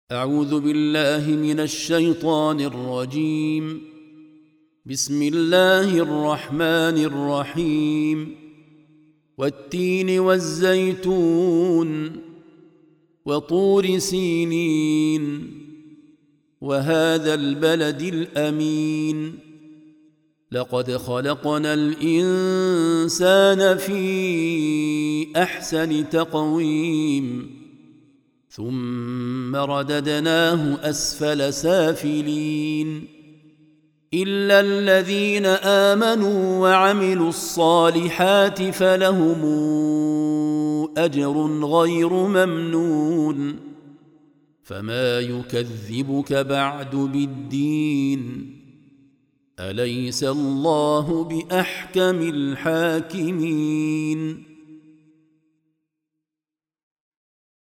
أعوذ بالله من الشيطان الرجيم. بسم الله الرحمن الرحيم. والتين والزيتون وطور سينين وهذا البلد الأمين لقد خلقنا الإنسان في أحسن تقويم ثم رددناه أسفل سافلين إلا الذين آمنوا وعملوا الصالحات فلهم أجر غير ممنون فما يكذبك بعد بالدين أليس الله بأحكم الحاكمين